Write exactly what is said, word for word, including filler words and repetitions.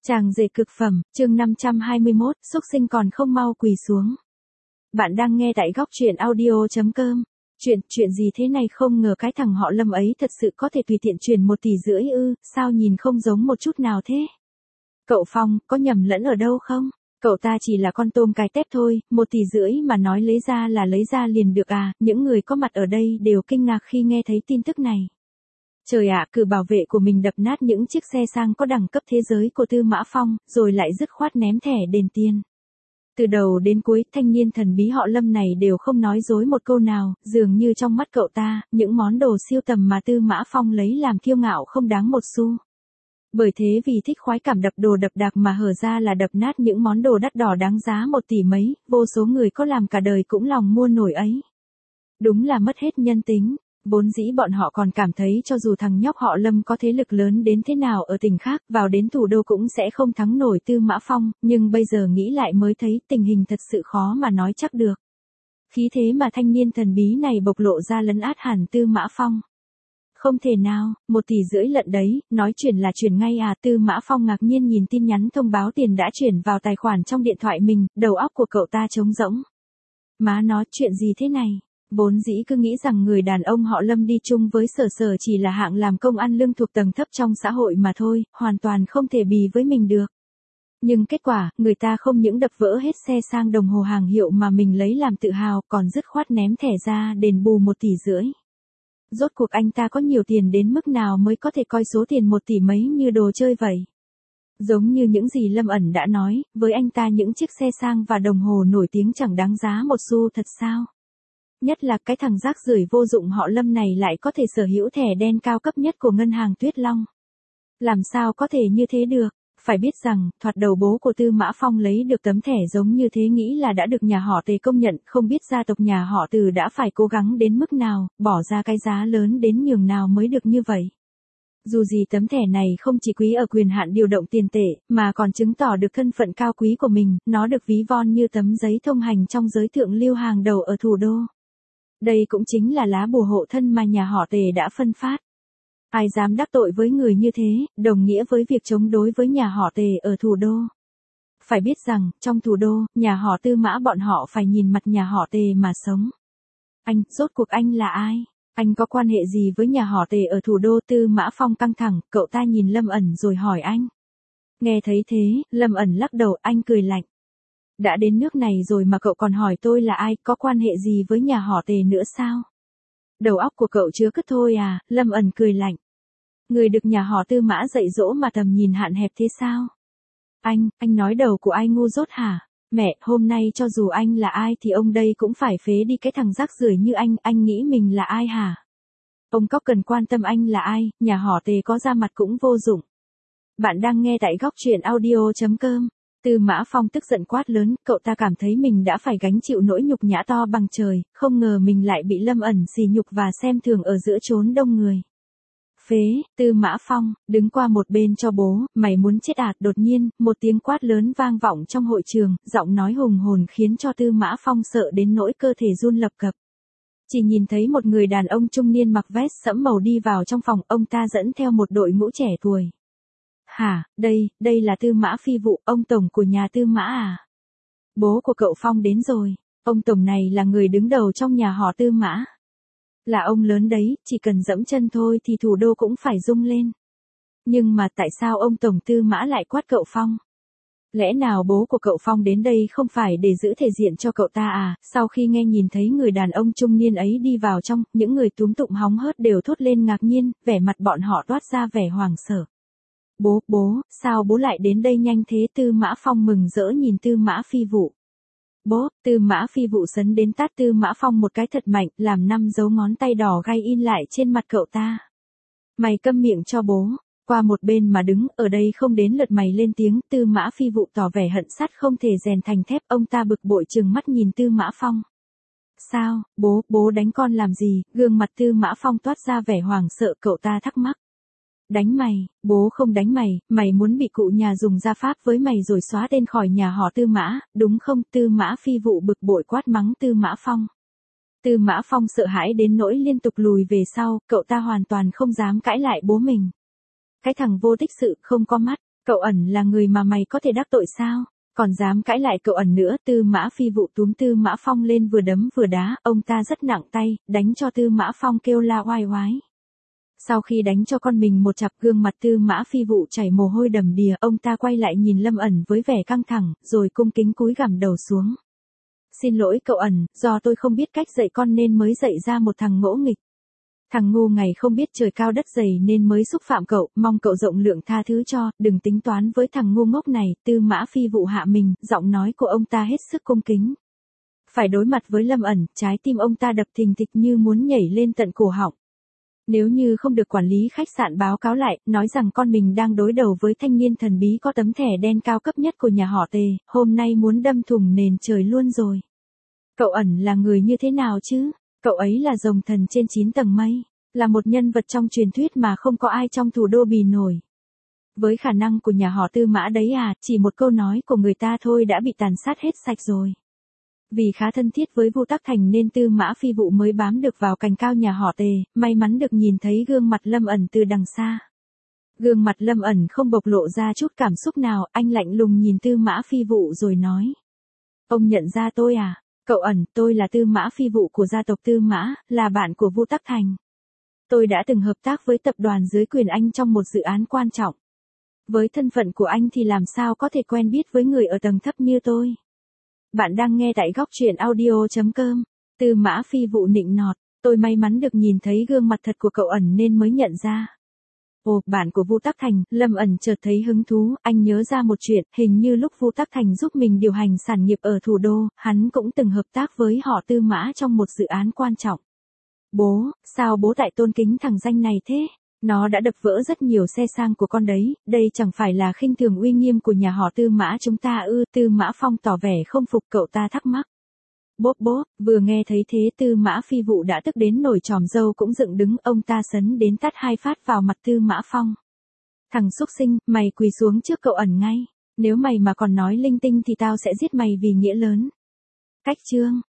Chàng rể cực phẩm, chương năm trăm hai mươi mốt, xúc sinh còn không mau quỳ xuống. Bạn đang nghe tại góc truyện audio chấm com. Chuyện, chuyện gì thế này, không ngờ cái thằng họ Lâm ấy thật sự có thể tùy tiện truyền một tỷ rưỡi ư, sao nhìn không giống một chút nào thế? Cậu Phong, có nhầm lẫn ở đâu không? Cậu ta chỉ là con tôm cái tép thôi, một tỷ rưỡi mà nói lấy ra là lấy ra liền được à, những người có mặt ở đây đều kinh ngạc khi nghe thấy tin tức này. Trời ạ, cử bảo vệ của mình đập nát những chiếc xe sang có đẳng cấp thế giới của Tư Mã Phong, rồi lại dứt khoát ném thẻ đền tiền. Từ đầu đến cuối, thanh niên thần bí họ Lâm này đều không nói dối một câu nào, dường như trong mắt cậu ta, những món đồ siêu tầm mà Tư Mã Phong lấy làm kiêu ngạo không đáng một xu. Bởi thế vì thích khoái cảm đập đồ đập đạc mà hở ra là đập nát những món đồ đắt đỏ đáng giá một tỷ mấy, vô số người có làm cả đời cũng lòng mua nổi ấy. Đúng là mất hết nhân tính. Vốn dĩ bọn họ còn cảm thấy cho dù thằng nhóc họ Lâm có thế lực lớn đến thế nào ở tỉnh khác, vào đến thủ đô cũng sẽ không thắng nổi Tư Mã Phong, nhưng bây giờ nghĩ lại mới thấy tình hình thật sự khó mà nói chắc được. Khí thế mà thanh niên thần bí này bộc lộ ra lấn át hẳn Tư Mã Phong. Không thể nào, một tỷ rưỡi lận đấy, nói chuyển là chuyển ngay à. Tư Mã Phong ngạc nhiên nhìn tin nhắn thông báo tiền đã chuyển vào tài khoản trong điện thoại mình, đầu óc của cậu ta trống rỗng. Má nói chuyện gì thế này? Vốn dĩ cứ nghĩ rằng người đàn ông họ Lâm đi chung với Sở Sở chỉ là hạng làm công ăn lương thuộc tầng thấp trong xã hội mà thôi, hoàn toàn không thể bì với mình được. Nhưng kết quả, người ta không những đập vỡ hết xe sang đồng hồ hàng hiệu mà mình lấy làm tự hào, còn dứt khoát ném thẻ ra đền bù một tỷ rưỡi. Rốt cuộc anh ta có nhiều tiền đến mức nào mới có thể coi số tiền một tỷ mấy như đồ chơi vậy? Giống như những gì Lâm ẩn đã nói, với anh ta những chiếc xe sang và đồng hồ nổi tiếng chẳng đáng giá một xu thật sao? Nhất là cái thằng rác rưởi vô dụng họ Lâm này lại có thể sở hữu thẻ đen cao cấp nhất của ngân hàng Tuyết Long. Làm sao có thể như thế được? Phải biết rằng, thoạt đầu bố của Tư Mã Phong lấy được tấm thẻ giống như thế nghĩ là đã được nhà họ Tề công nhận, không biết gia tộc nhà họ Từ đã phải cố gắng đến mức nào, bỏ ra cái giá lớn đến nhường nào mới được như vậy. Dù gì tấm thẻ này không chỉ quý ở quyền hạn điều động tiền tệ, mà còn chứng tỏ được thân phận cao quý của mình, nó được ví von như tấm giấy thông hành trong giới thượng lưu hàng đầu ở thủ đô. Đây cũng chính là lá bùa hộ thân mà nhà họ Tề đã phân phát. Ai dám đắc tội với người như thế, đồng nghĩa với việc chống đối với nhà họ Tề ở thủ đô. Phải biết rằng, trong thủ đô, nhà họ Tư Mã bọn họ phải nhìn mặt nhà họ Tề mà sống. Anh, rốt cuộc anh là ai? Anh có quan hệ gì với nhà họ Tề ở thủ đô? Tư Mã Phong căng thẳng, cậu ta nhìn Lâm ẩn rồi hỏi anh. Nghe thấy thế, Lâm ẩn lắc đầu, anh cười lạnh. Đã đến nước này rồi mà cậu còn hỏi tôi là ai, có quan hệ gì với nhà họ Tề nữa sao? Đầu óc của cậu chứa cứt thôi à, Lâm ẩn cười lạnh. Người được nhà họ Tư Mã dạy dỗ mà tầm nhìn hạn hẹp thế sao? Anh, anh nói đầu của ai ngu dốt hả? Mẹ, hôm nay cho dù anh là ai thì ông đây cũng phải phế đi cái thằng rác rưởi như anh, anh nghĩ mình là ai hả? Ông có cần quan tâm anh là ai, nhà họ Tề có ra mặt cũng vô dụng. Bạn đang nghe tại góc truyện audio chấm com. Tư Mã Phong tức giận quát lớn, cậu ta cảm thấy mình đã phải gánh chịu nỗi nhục nhã to bằng trời, không ngờ mình lại bị Lâm ẩn sỉ nhục và xem thường ở giữa chốn đông người. Phế, Tư Mã Phong, đứng qua một bên cho bố, mày muốn chết à? Đột nhiên, một tiếng quát lớn vang vọng trong hội trường, giọng nói hùng hồn khiến cho Tư Mã Phong sợ đến nỗi cơ thể run lập cập. Chỉ nhìn thấy một người đàn ông trung niên mặc vest sẫm màu đi vào trong phòng, ông ta dẫn theo một đội ngũ trẻ tuổi. Hả, đây, đây là Tư Mã Phi Vụ, ông tổng của nhà Tư Mã à? Bố của cậu Phong đến rồi, ông tổng này là người đứng đầu trong nhà họ Tư Mã. Là ông lớn đấy, chỉ cần dẫm chân thôi thì thủ đô cũng phải rung lên. Nhưng mà tại sao ông tổng Tư Mã lại quát cậu Phong? Lẽ nào bố của cậu Phong đến đây không phải để giữ thể diện cho cậu ta à? Sau khi nghe nhìn thấy người đàn ông trung niên ấy đi vào trong, những người túm tụm hóng hớt đều thốt lên ngạc nhiên, vẻ mặt bọn họ toát ra vẻ hoảng sợ. Bố, bố, sao bố lại đến đây nhanh thế? Tư Mã Phong mừng rỡ nhìn Tư Mã Phi Vụ. Bố, Tư Mã Phi Vụ sấn đến tát Tư Mã Phong một cái thật mạnh, làm năm dấu ngón tay đỏ gay in lại trên mặt cậu ta. Mày câm miệng cho bố, qua một bên mà đứng, ở đây không đến lượt mày lên tiếng. Tư Mã Phi Vụ tỏ vẻ hận sắt không thể rèn thành thép, ông ta bực bội trừng mắt nhìn Tư Mã Phong. Sao, bố, bố đánh con làm gì? Gương mặt Tư Mã Phong toát ra vẻ hoảng sợ, cậu ta thắc mắc. Đánh mày, bố không đánh mày, mày muốn bị cụ nhà dùng gia pháp với mày rồi xóa tên khỏi nhà họ Tư Mã, đúng không? Tư Mã Phi Vụ bực bội quát mắng Tư Mã Phong. Tư Mã Phong sợ hãi đến nỗi liên tục lùi về sau, cậu ta hoàn toàn không dám cãi lại bố mình. Cái thằng vô tích sự, không có mắt, Cậu ẩn là người mà mày có thể đắc tội sao? Còn dám cãi lại cậu ẩn nữa. Tư Mã Phi Vụ túm Tư Mã Phong lên vừa đấm vừa đá, ông ta rất nặng tay, đánh cho Tư Mã Phong kêu la oai oái. Sau khi đánh cho con mình một chặp, gương mặt Tư Mã Phi Vụ chảy mồ hôi đầm đìa, ông ta quay lại nhìn Lâm ẩn với vẻ căng thẳng, rồi cung kính cúi gằm đầu xuống. Xin lỗi cậu ẩn, do tôi không biết cách dạy con nên mới dạy ra một thằng ngỗ nghịch. Thằng ngu ngày không biết trời cao đất dày nên mới xúc phạm cậu, mong cậu rộng lượng tha thứ cho, đừng tính toán với thằng ngu ngốc này. Tư Mã Phi Vụ hạ mình, giọng nói của ông ta hết sức cung kính. Phải đối mặt với Lâm ẩn, trái tim ông ta đập thình thịch như muốn nhảy lên tận cổ họng. Nếu như không được quản lý khách sạn báo cáo lại, nói rằng con mình đang đối đầu với thanh niên thần bí có tấm thẻ đen cao cấp nhất của nhà họ Tề, hôm nay muốn đâm thủng nền trời luôn rồi. Cậu ẩn là người như thế nào chứ? Cậu ấy là rồng thần trên chín tầng mây, là một nhân vật trong truyền thuyết mà không có ai trong thủ đô bì nổi. Với khả năng của nhà họ Tư Mã đấy à, chỉ một câu nói của người ta thôi đã bị tàn sát hết sạch rồi. Vì khá thân thiết với Vu Tắc Thành nên Tư Mã Phi Vụ mới bám được vào cành cao nhà họ Tề, may mắn được nhìn thấy gương mặt Lâm ẩn từ đằng xa. Gương mặt Lâm ẩn không bộc lộ ra chút cảm xúc nào, anh lạnh lùng nhìn Tư Mã Phi Vụ rồi nói. Ông nhận ra tôi à? Cậu ẩn, tôi là Tư Mã Phi Vụ của gia tộc Tư Mã, là bạn của Vu Tắc Thành. Tôi đã từng hợp tác với tập đoàn dưới quyền anh trong một dự án quan trọng. Với thân phận của anh thì làm sao có thể quen biết với người ở tầng thấp như tôi? Bạn đang nghe tại góc truyện audio chấm com. Tư Mã Phi Vụ nịnh nọt, tôi may mắn được nhìn thấy gương mặt thật của cậu ẩn nên mới nhận ra. Ồ, bạn của Vu Tắc Thành. Lâm ẩn chợt thấy hứng thú, anh nhớ ra một chuyện, hình như lúc Vu Tắc Thành giúp mình điều hành sản nghiệp ở thủ đô, hắn cũng từng hợp tác với họ Tư Mã trong một dự án quan trọng. Bố, sao bố tại tôn kính thằng danh này thế? Nó đã đập vỡ rất nhiều xe sang của con đấy, đây chẳng phải là khinh thường uy nghiêm của nhà họ Tư Mã chúng ta ư? Tư Mã Phong tỏ vẻ không phục, cậu ta thắc mắc. Bốp bốp, vừa nghe thấy thế Tư Mã Phi Vụ đã tức đến nổi tròm râu cũng dựng đứng, ông ta sấn đến tát hai phát vào mặt Tư Mã Phong. Thằng xúc sinh, mày quỳ xuống trước cậu ẩn ngay, nếu mày mà còn nói linh tinh thì tao sẽ giết mày vì nghĩa lớn. Cách chương